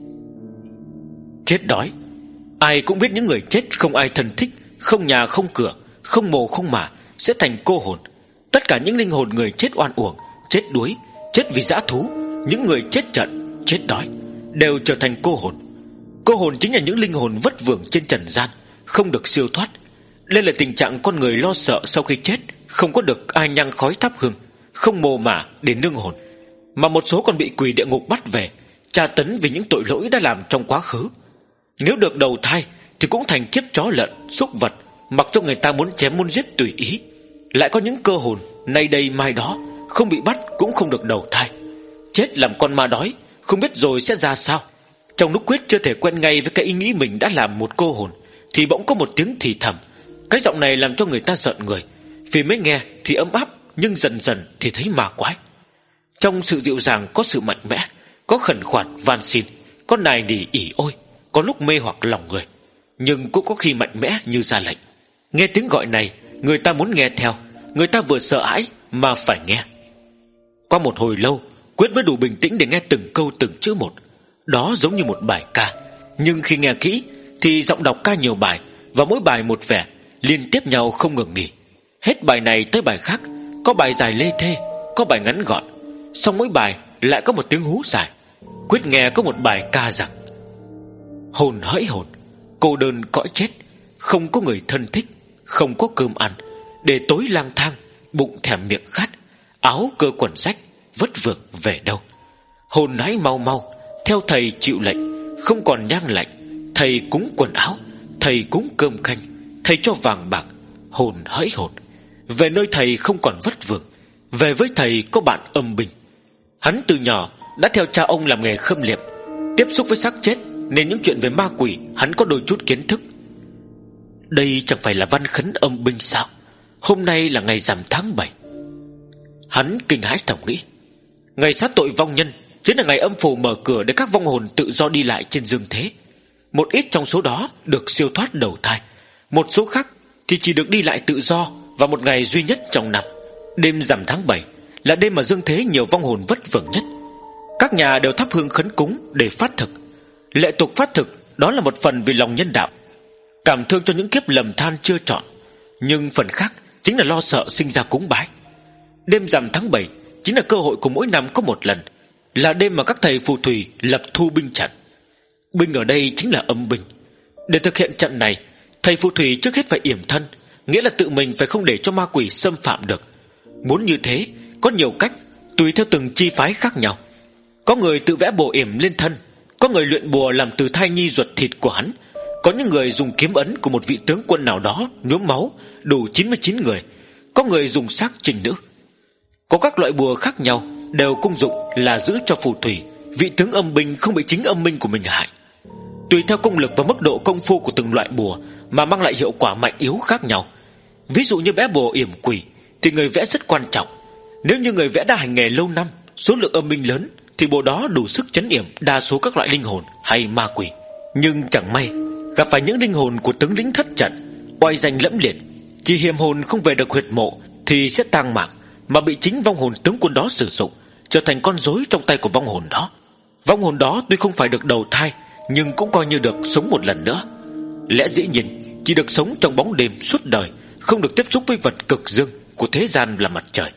Chết đói. Ai cũng biết những người chết không ai thân thích, không nhà không cửa, không mồ không mả, sẽ thành cô hồn. Tất cả những linh hồn người chết oan uổng, chết đuối, chết vì dã thú, những người chết trận, chết đói, đều trở thành cô hồn. Cô hồn chính là những linh hồn vất vưởng trên trần gian, không được siêu thoát. Đây là tình trạng con người lo sợ sau khi chết, không có được ai nhang khói thắp hương, không mồ mả để nương hồn, mà một số còn bị quỷ địa ngục bắt về, tra tấn vì những tội lỗi đã làm trong quá khứ. Nếu được đầu thai thì cũng thành kiếp chó lợn, súc vật, mặc cho người ta muốn chém muốn giết tùy ý. Lại có những cơ hồn nay đây mai đó, không bị bắt cũng không được đầu thai, chết làm con ma đói, không biết rồi sẽ ra sao. Trong lúc Quyết chưa thể quen ngay với cái ý nghĩ mình đã làm một cô hồn, thì bỗng có một tiếng thì thầm. Cái giọng này làm cho người ta giận người, vì mới nghe thì ấm áp, nhưng dần dần thì thấy ma quái. Trong sự dịu dàng có sự mạnh mẽ, có khẩn khoản van xin, có nài nỉ ỉ ôi, có lúc mê hoặc lòng người, nhưng cũng có khi mạnh mẽ như ra lệnh. Nghe tiếng gọi này, người ta muốn nghe theo, người ta vừa sợ hãi mà phải nghe. Qua một hồi lâu, Quyết mới đủ bình tĩnh để nghe từng câu từng chữ một. Đó giống như một bài ca, nhưng khi nghe kỹ thì giọng đọc ca nhiều bài, và mỗi bài một vẻ, liên tiếp nhau không ngừng nghỉ. Hết bài này tới bài khác, có bài dài lê thê, có bài ngắn gọn, xong mỗi bài lại có một tiếng hú dài. Quyết nghe có một bài ca rằng: hồn hỡi hồn, cô đơn cõi chết, không có người thân thích, không có cơm ăn, để tối lang thang, bụng thèm miệng khát, áo cơ quần rách, vất vưởng về đâu. Hồn hãy mau mau, theo thầy chịu lệnh, không còn nhang lạnh, thầy cúng quần áo, thầy cúng cơm canh, thầy cho vàng bạc. Hồn hỡi hồn, về nơi thầy không còn vất vưởng, về với thầy có bạn âm binh. Hắn từ nhỏ đã theo cha ông làm nghề khâm liệm, tiếp xúc với xác chết, nên những chuyện về ma quỷ hắn có đôi chút kiến thức. Đây chẳng phải là văn khấn âm binh sao? Hôm nay là ngày rằm tháng bảy. Hắn kinh hãi thầm nghĩ, ngày sát tội vong nhân chính là ngày âm phủ mở cửa để các vong hồn tự do đi lại trên dương thế. Một ít trong số đó được siêu thoát đầu thai, một số khác thì chỉ được đi lại tự do vào một ngày duy nhất trong năm. Đêm rằm tháng bảy là đêm mà dương thế nhiều vong hồn vất vưởng nhất. Các nhà đều thắp hương khấn cúng để phát thực. Lệ tục phát thực đó là một phần vì lòng nhân đạo, cảm thương cho những kiếp lầm than chưa trọn, nhưng phần khác chính là lo sợ sinh ra cúng bái. Đêm rằm tháng bảy chính là cơ hội của mỗi năm có một lần, là đêm mà các thầy phù thủy lập thu binh trận. Binh ở đây chính là âm binh. Để thực hiện trận này, thầy phù thủy trước hết phải yểm thân, nghĩa là tự mình phải không để cho ma quỷ xâm phạm được. Muốn như thế có nhiều cách, tùy theo từng chi phái khác nhau. Có người tự vẽ bùa yểm lên thân, có người luyện bùa làm từ thai nhi ruột thịt của hắn, Có những người dùng kiếm ấn của một vị tướng quân nào đó nhuốm máu đủ chín mươi chín người. Có người dùng xác trình nữ. Có các loại bùa khác nhau, đều công dụng là giữ cho phù thủy, vị tướng âm binh không bị chính âm minh của mình hại. Tùy theo công lực và mức độ công phu của từng loại bùa mà mang lại hiệu quả mạnh yếu khác nhau. Ví dụ như vẽ bùa yểm quỷ thì người vẽ rất quan trọng. Nếu như người vẽ đã hành nghề lâu năm, số lượng âm binh lớn, thì bùa đó đủ sức trấn yểm đa số các loại linh hồn hay ma quỷ. Nhưng chẳng may gặp phải những linh hồn của tướng lĩnh thất trận, oai danh lẫm liệt, chỉ hiềm hồn không về được huyệt mộ thì sẽ tang mạng, mà bị chính vong hồn tướng quân đó sử dụng, trở thành con rối trong tay của vong hồn đó. Vong hồn đó tuy không phải được đầu thai, nhưng cũng coi như được sống một lần nữa. Lẽ dĩ nhiên chỉ được sống trong bóng đêm suốt đời, không được tiếp xúc với vật cực dương của thế gian là mặt trời.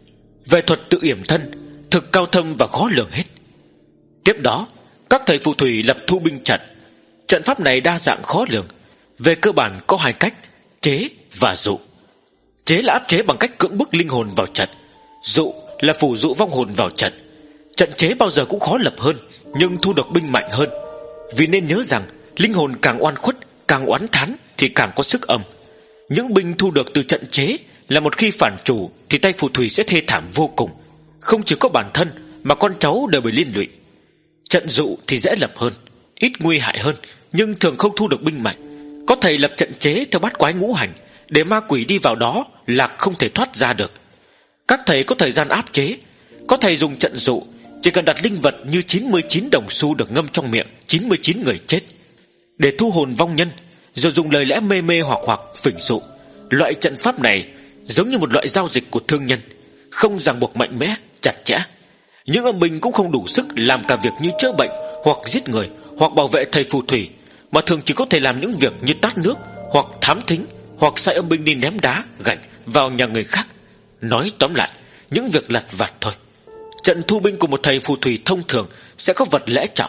Về thuật tự yểm thân thực cao thâm và khó lường hết. Tiếp đó, các thầy phù thủy lập thu binh trận. Trận pháp này đa dạng khó lường. Về cơ bản có hai cách: chế và dụ. Chế là áp chế bằng cách cưỡng bức linh hồn vào trận. Dụ là phủ dụ vong hồn vào trận. Trận chế bao giờ cũng khó lập hơn, nhưng thu được binh mạnh hơn. Vì nên nhớ rằng linh hồn càng oan khuất, càng oán thán thì càng có sức âm. Những binh thu được từ trận chế là một khi phản chủ thì tay phù thủy sẽ thê thảm vô cùng. Không chỉ có bản thân mà con cháu đều bị liên lụy. Trận dụ thì dễ lập hơn, ít nguy hại hơn, nhưng thường không thu được binh mạnh. Có thầy lập trận chế theo bát quái ngũ hành, để ma quỷ đi vào đó là không thể thoát ra được. Các thầy có thời gian áp chế. Có thầy dùng trận dụ, chỉ cần đặt linh vật như chín mươi chín đồng xu được ngâm trong miệng chín mươi chín người chết để thu hồn vong nhân, rồi dùng lời lẽ mê mê hoặc hoặc phỉnh dụ. Loại trận pháp này giống như một loại giao dịch của thương nhân, không ràng buộc mạnh mẽ, chặt chẽ. Những âm binh cũng không đủ sức làm cả việc như chữa bệnh, hoặc giết người, hoặc bảo vệ thầy phù thủy, mà thường chỉ có thể làm những việc như tát nước, hoặc thám thính, hoặc sai âm binh đi ném đá, gạch vào nhà người khác. Nói tóm lại, những việc lặt vặt thôi. Trận thu binh của một thầy phù thủy thông thường sẽ có vật lẽ trọng.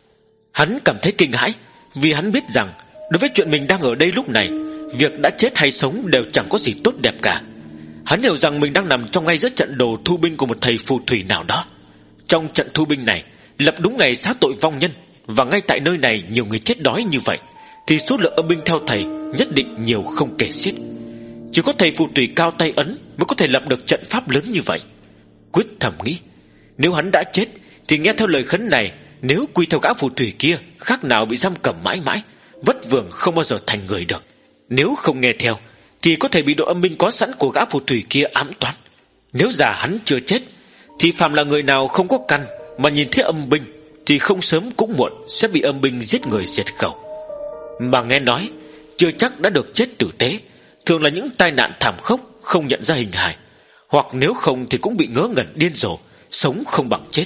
Hắn cảm thấy kinh hãi, vì hắn biết rằng đối với chuyện mình đang ở đây lúc này, việc đã chết hay sống đều chẳng có gì tốt đẹp cả. Hắn hiểu rằng mình đang nằm trong ngay giữa trận đồ thu binh của một thầy phù thủy nào đó. Trong trận thu binh này lập đúng ngày xá tội vong nhân, và ngay tại nơi này nhiều người chết đói như vậy, thì số lượng âm binh theo thầy nhất định nhiều không kể xiết. Chỉ có thầy phù thủy cao tay ấn mới có thể lập được trận pháp lớn như vậy. Quyết thầm nghĩ, nếu hắn đã chết thì nghe theo lời khấn này, nếu quy theo gã phù thủy kia, khác nào bị giam cầm mãi mãi, vất vưởng không bao giờ thành người được. Nếu không nghe theo thì có thể bị đội âm binh có sẵn của gã phù thủy kia ám toán. Nếu giả hắn chưa chết thì phàm là người nào không có căn mà nhìn thấy âm binh thì không sớm cũng muộn sẽ bị âm binh giết người diệt khẩu. Mà nghe nói chưa chắc đã được chết tử tế, thường là những tai nạn thảm khốc không nhận ra hình hài, hoặc nếu không thì cũng bị ngớ ngẩn điên rồ, sống không bằng chết.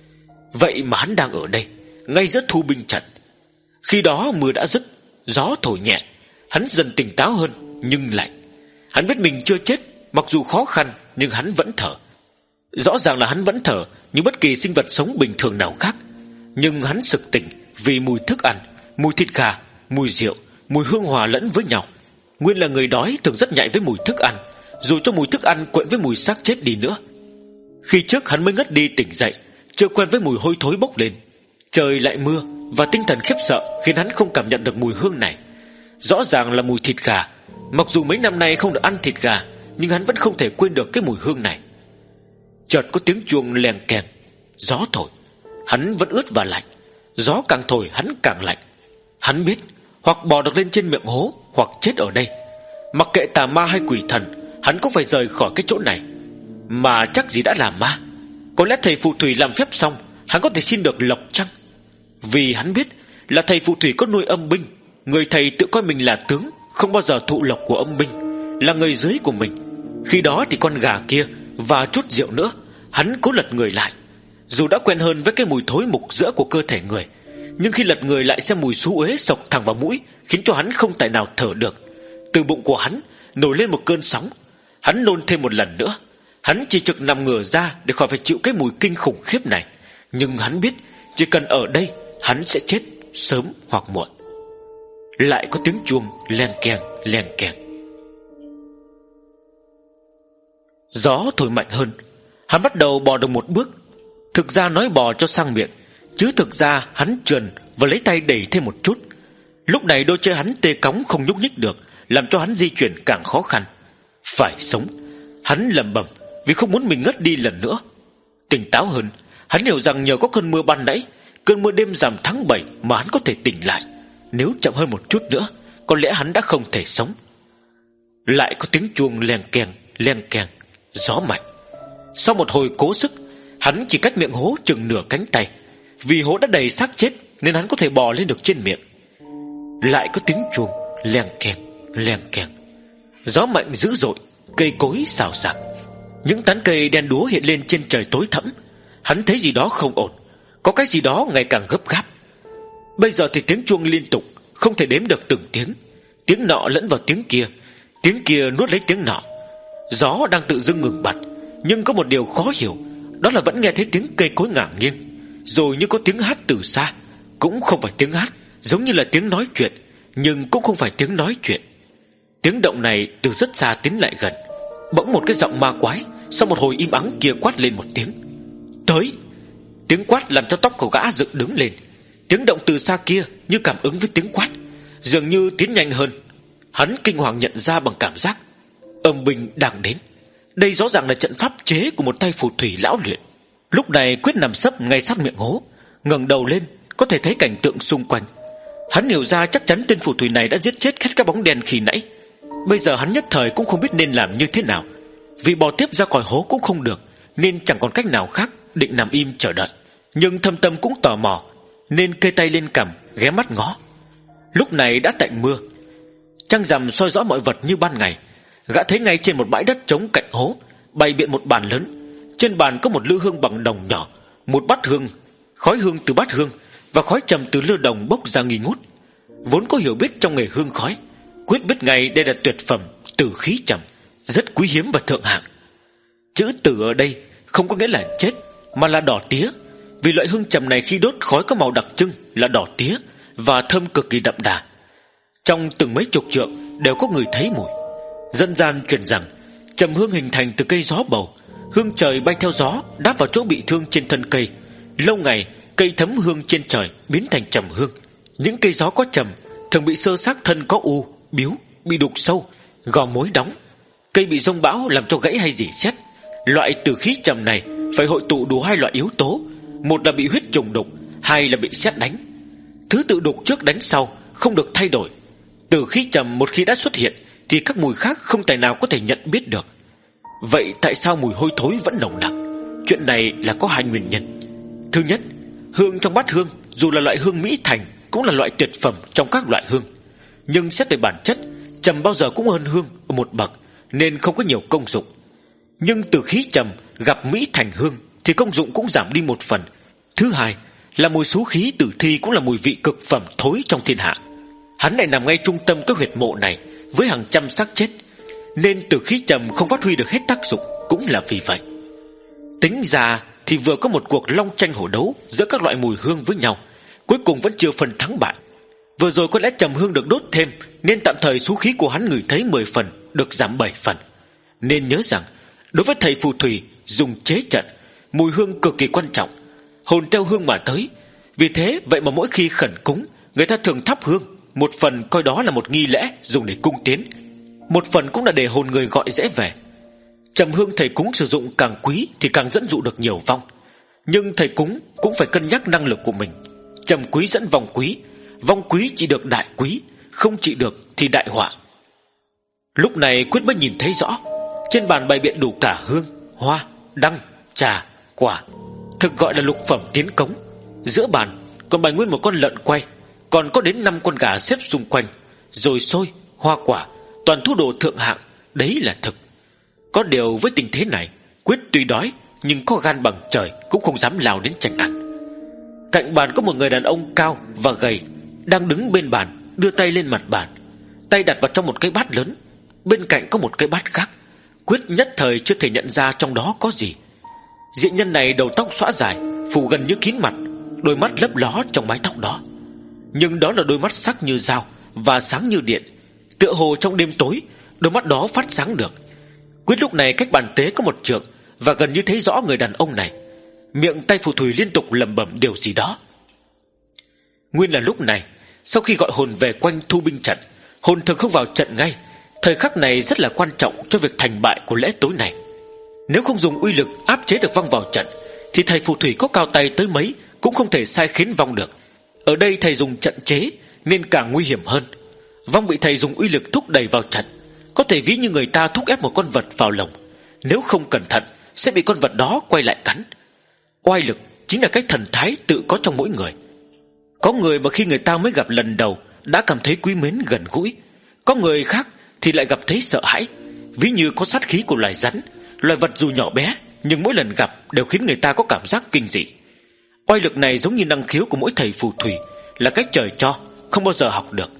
Vậy mà hắn đang ở đây, ngay giữa thu binh trận. Khi đó mưa đã dứt, gió thổi nhẹ, hắn dần tỉnh táo hơn nhưng lạnh. Hắn biết mình chưa chết, mặc dù khó khăn nhưng hắn vẫn thở. Rõ ràng là hắn vẫn thở như bất kỳ sinh vật sống bình thường nào khác, nhưng hắn sực tỉnh vì mùi thức ăn, mùi thịt gà, mùi rượu, mùi hương hòa lẫn với nhau. Nguyên là người đói thường rất nhạy với mùi thức ăn, dù cho mùi thức ăn quyện với mùi xác chết đi nữa. Khi trước hắn mới ngất đi tỉnh dậy, chưa quen với mùi hôi thối bốc lên. Trời lại mưa và tinh thần khiếp sợ khiến hắn không cảm nhận được mùi hương này. Rõ ràng là mùi thịt gà. Mặc dù mấy năm nay không được ăn thịt gà, nhưng hắn vẫn không thể quên được cái mùi hương này. Chợt có tiếng chuông leng keng, gió thổi, hắn vẫn ướt và lạnh. Gió càng thổi hắn càng lạnh. Hắn biết hoặc bò được lên trên miệng hố, hoặc chết ở đây. Mặc kệ tà ma hay quỷ thần, hắn cũng phải rời khỏi cái chỗ này. Mà chắc gì đã là ma. Có lẽ thầy phù thủy làm phép xong, hắn có thể xin được lộc chăng? Vì hắn biết là thầy phù thủy có nuôi âm binh. Người thầy tự coi mình là tướng, không bao giờ thụ lộc của âm binh, là người dưới của mình. Khi đó thì con gà kia và chút rượu nữa, hắn cố lật người lại. Dù đã quen hơn với cái mùi thối mục giữa của cơ thể người, nhưng khi lật người lại xem mùi xú uế sộc thẳng vào mũi, khiến cho hắn không tài nào thở được. Từ bụng của hắn nổi lên một cơn sóng. Hắn nôn thêm một lần nữa. Hắn chỉ trực nằm ngửa ra để khỏi phải chịu cái mùi kinh khủng khiếp này. Nhưng hắn biết chỉ cần ở đây hắn sẽ chết sớm hoặc muộn. Lại có tiếng chuông len keng len keng. Gió thổi mạnh hơn. Hắn bắt đầu bò được một bước. Thực ra nói bò cho sang miệng, chứ thực ra hắn trườn và lấy tay đẩy thêm một chút. Lúc này đôi chân hắn tê cóng không nhúc nhích được, làm cho hắn di chuyển càng khó khăn. Phải sống, hắn lẩm bẩm, vì không muốn mình ngất đi lần nữa. Tỉnh táo hơn, hắn hiểu rằng nhờ có cơn mưa ban nãy, cơn mưa đêm rằm tháng bảy mà hắn có thể tỉnh lại. Nếu chậm hơn một chút nữa, có lẽ hắn đã không thể sống. Lại có tiếng chuông leng keng, leng keng, gió mạnh. Sau một hồi cố sức, hắn chỉ cách miệng hố chừng nửa cánh tay. Vì hố đã đầy xác chết nên hắn có thể bò lên được trên miệng. Lại có tiếng chuông leng keng, leng keng. Gió mạnh dữ dội, cây cối xào xạc. Những tán cây đen đúa hiện lên trên trời tối thẫm. Hắn thấy gì đó không ổn, có cái gì đó ngày càng gấp gáp. Bây giờ thì tiếng chuông liên tục, không thể đếm được từng tiếng. Tiếng nọ lẫn vào tiếng kia, tiếng kia nuốt lấy tiếng nọ. Gió đang tự dưng ngừng bặt, nhưng có một điều khó hiểu, đó là vẫn nghe thấy tiếng cây cối ngả nghiêng. Rồi như có tiếng hát từ xa, cũng không phải tiếng hát, giống như là tiếng nói chuyện, nhưng cũng không phải tiếng nói chuyện. Tiếng động này từ rất xa tiến lại gần. Bỗng một cái giọng ma quái sau một hồi im ắng kia quát lên một tiếng: "Tới!" Tiếng quát làm cho tóc của gã dựng đứng lên. Tiếng động từ xa kia như cảm ứng với tiếng quát, dường như tiến nhanh hơn. Hắn kinh hoàng nhận ra bằng cảm giác âm binh đang đến. Đây rõ ràng là trận pháp chế của một tay phù thủy lão luyện. Lúc này Quyết nằm sấp ngay sát miệng hố, ngẩng đầu lên có thể thấy cảnh tượng xung quanh. Hắn hiểu ra chắc chắn tên phù thủy này đã giết chết hết các bóng đen khi nãy. Bây giờ hắn nhất thời cũng không biết nên làm như thế nào. Vì bò tiếp ra khỏi hố cũng không được, nên chẳng còn cách nào khác, định nằm im chờ đợi. Nhưng thâm tâm cũng tò mò, nên kê tay lên cằm, ghé mắt ngó. Lúc này đã tạnh mưa, trăng rằm soi rõ mọi vật như ban ngày. Gã thấy ngay trên một bãi đất trống cạnh hố bày biện một bàn lớn. Trên bàn có một lư hương bằng đồng nhỏ, một bát hương, khói hương từ bát hương và khói trầm từ lư đồng bốc ra nghi ngút. Vốn có hiểu biết trong nghề hương khói, Quyết biết ngay đây là tuyệt phẩm tử khí trầm, rất quý hiếm và thượng hạng. Chữ tử ở đây không có nghĩa là chết, mà là đỏ tía. Vì loại hương trầm này khi đốt khói có màu đặc trưng là đỏ tía và thơm cực kỳ đậm đà. Trong từng mấy chục trượng đều có người thấy mùi. Dân gian truyền rằng trầm hương hình thành từ cây gió bầu. Hương trời bay theo gió đáp vào chỗ bị thương trên thân cây. Lâu ngày cây thấm hương trên trời biến thành trầm hương. Những cây gió có trầm thường bị sơ xác thân có u, biếu, bị đục sâu, gò mối đóng. Cây bị giông bão làm cho gãy hay rỉ sét. Loại tử khí trầm này phải hội tụ đủ hai loại yếu tố, một là bị huyết trùng đục, hai là bị sét đánh. Thứ tự đục trước đánh sau, không được thay đổi. Tử khí trầm một khi đã xuất hiện thì các mùi khác không tài nào có thể nhận biết được. Vậy tại sao mùi hôi thối vẫn nồng nặc? Chuyện này là có hai nguyên nhân. Thứ nhất, hương trong bát hương dù là loại hương mỹ thành cũng là loại tuyệt phẩm trong các loại hương. Nhưng xét về bản chất, trầm bao giờ cũng hơn hương ở một bậc, nên không có nhiều công dụng. Nhưng tử khí trầm gặp mỹ thành hương thì công dụng cũng giảm đi một phần. Thứ hai là mùi xú khí tử thi cũng là mùi vị cực phẩm thối trong thiên hạ. Hắn lại nằm ngay trung tâm cái huyệt mộ này với hàng trăm xác chết, nên tử khí trầm không phát huy được hết tác dụng cũng là vì vậy. Tính ra thì vừa có một cuộc long tranh hổ đấu giữa các loại mùi hương với nhau, cuối cùng vẫn chưa phân thắng bại. Vừa rồi có lẽ trầm hương được đốt thêm, nên tạm thời xú khí của hắn ngửi thấy mười phần được giảm bảy phần. Nên nhớ rằng đối với thầy phù thủy dùng chế trận, mùi hương cực kỳ quan trọng. Hồn theo hương mà tới. Vì thế vậy mà mỗi khi khẩn cúng, người ta thường thắp hương, một phần coi đó là một nghi lễ dùng để cung tiến, một phần cũng là để hồn người gọi dễ về. Trầm hương thầy cúng sử dụng càng quý thì càng dẫn dụ được nhiều vong. Nhưng thầy cúng cũng phải cân nhắc năng lực của mình. Trầm quý dẫn vong quý, vong quý chỉ được đại quý, không trị được thì đại họa. Lúc này Quyết mới nhìn thấy rõ. Trên bàn bày biện đủ cả hương, hoa, đăng, trà, quả, thực gọi là lục phẩm tiến cống. Giữa bàn còn bày nguyên một con lợn quay, còn có đến năm con gà xếp xung quanh, rồi xôi, hoa quả, toàn thu đồ thượng hạng. Đấy là thực. Có điều với tình thế này, Quyết tuy đói nhưng có gan bằng trời cũng không dám lao đến tranh ăn. Cạnh bàn có một người đàn ông cao và gầy đang đứng bên bàn, đưa tay lên mặt bàn, tay đặt vào trong một cái bát lớn. Bên cạnh có một cái bát khác. Quyết nhất thời chưa thể nhận ra trong đó có gì. Diện nhân này đầu tóc xõa dài, phủ gần như kín mặt, đôi mắt lấp ló trong mái tóc đó. Nhưng đó là đôi mắt sắc như dao và sáng như điện, tựa hồ trong đêm tối đôi mắt đó phát sáng được. Quyết lúc này cách bàn tế có một trượng và gần như thấy rõ người đàn ông này. Miệng tay phù thủy liên tục lẩm bẩm điều gì đó. Nguyên là lúc này Sau khi gọi hồn về quanh thu binh trận, hồn thường không vào trận ngay. Thời khắc này rất là quan trọng cho việc thành bại của lễ tối này. Nếu không dùng uy lực áp chế được vong vào trận, thì thầy phù thủy có cao tay tới mấy cũng không thể sai khiến vong được. Ở đây thầy dùng trận chế nên càng nguy hiểm hơn. Vong bị thầy dùng uy lực thúc đẩy vào trận, có thể ví như người ta thúc ép một con vật vào lồng. Nếu không cẩn thận sẽ bị con vật đó quay lại cắn. Oai lực chính là cái thần thái tự có trong mỗi người. Có người mà khi người ta mới gặp lần đầu đã cảm thấy quý mến gần gũi, có người khác thì lại gặp thấy sợ hãi, ví như có sát khí của loài rắn. Loài vật dù nhỏ bé nhưng mỗi lần gặp đều khiến người ta có cảm giác kinh dị. Oai lực này giống như năng khiếu của mỗi thầy phù thủy, là cách trời cho, không bao giờ học được.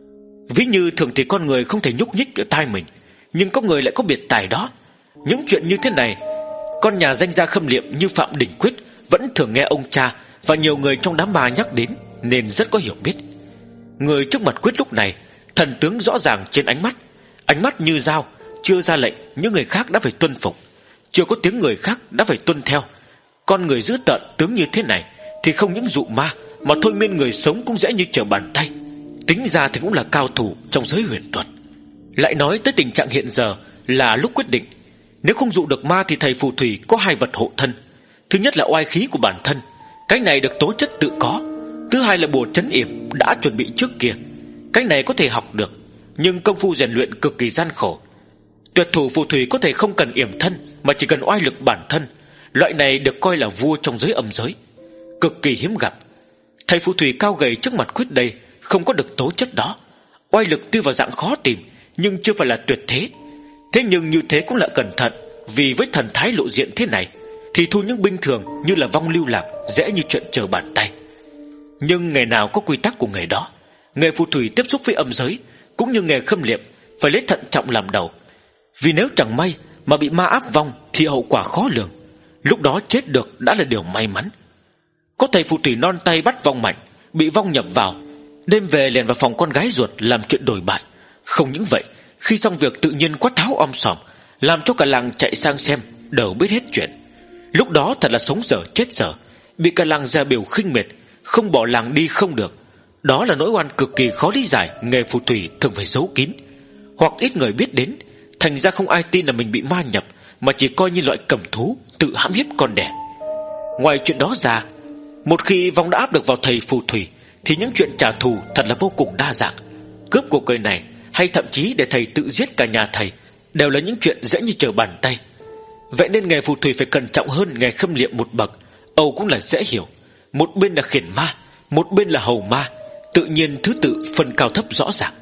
Ví như thường thì con người không thể nhúc nhích ở tai mình, nhưng có người lại có biệt tài đó. Những chuyện như thế này, con nhà danh gia khâm liệm như Phạm Đình Quyết vẫn thường nghe ông cha và nhiều người trong đám ma nhắc đến, nên rất có hiểu biết. Người trước mặt Quyết lúc này, thần tướng rõ ràng trên ánh mắt, ánh mắt như dao, chưa ra lệnh những người khác đã phải tuân phục, chưa có tiếng người khác đã phải tuân theo. Con người dữ tợn tướng như thế này thì không những dụ ma mà thôi miên người sống cũng dễ như trở bàn tay. Tính ra thì cũng là cao thủ trong giới huyền thuật. Lại nói tới tình trạng hiện giờ là lúc quyết định. Nếu không dụ được ma thì thầy phù thủy có hai vật hộ thân. Thứ nhất là oai khí của bản thân, cái này được tố chất tự có. Thứ hai là bùa trấn yểm đã chuẩn bị trước kia, cái này có thể học được, nhưng công phu rèn luyện cực kỳ gian khổ. Tuyệt thủ phù thủy có thể không cần yểm thân mà chỉ cần oai lực bản thân. Loại này được coi là vua trong giới âm giới, cực kỳ hiếm gặp. Thầy phù thủy cao gầy trước mặt Quyết đây không có được tố chất đó. Oai lực tuy vào dạng khó tìm nhưng chưa phải là tuyệt thế. Thế nhưng như thế cũng là cẩn thận, vì với thần thái lộ diện thế này thì thu những binh thường như là vong lưu lạc dễ như chuyện trở bàn tay. Nhưng nghề nào có quy tắc của nghề đó. Nghề phù thủy tiếp xúc với âm giới cũng như nghề khâm liệm phải lấy thận trọng làm đầu, vì nếu chẳng may mà bị ma áp vong thì hậu quả khó lường. Lúc đó chết được đã là điều may mắn. Có thầy phù thủy non tay bắt vong mạnh, bị vong nhập vào, đêm về liền vào phòng con gái ruột làm chuyện đổi bại. Không những vậy, khi xong việc tự nhiên quát tháo om sòm, làm cho cả làng chạy sang xem, đều biết hết chuyện. Lúc đó thật là sống dở chết dở, bị cả làng ra biểu khinh miệt, không bỏ làng đi không được. Đó là nỗi oan cực kỳ khó lý giải. Nghề phù thủy thường phải giấu kín, hoặc ít người biết đến, thành ra không ai tin là mình bị ma nhập, mà chỉ coi như loại cầm thú tự hãm hiếp con đẻ. Ngoài chuyện đó ra, một khi vong đã áp được vào thầy phù thủy thì những chuyện trả thù thật là vô cùng đa dạng. Cướp cuộc cười này, hay thậm chí để thầy tự giết cả nhà thầy, đều là những chuyện dễ như trở bàn tay. Vậy nên nghề phù thủy phải cẩn trọng hơn nghề khâm liệm một bậc. Âu cũng là dễ hiểu, một bên là khiển ma, một bên là hầu ma, tự nhiên thứ tự phân cao thấp rõ ràng.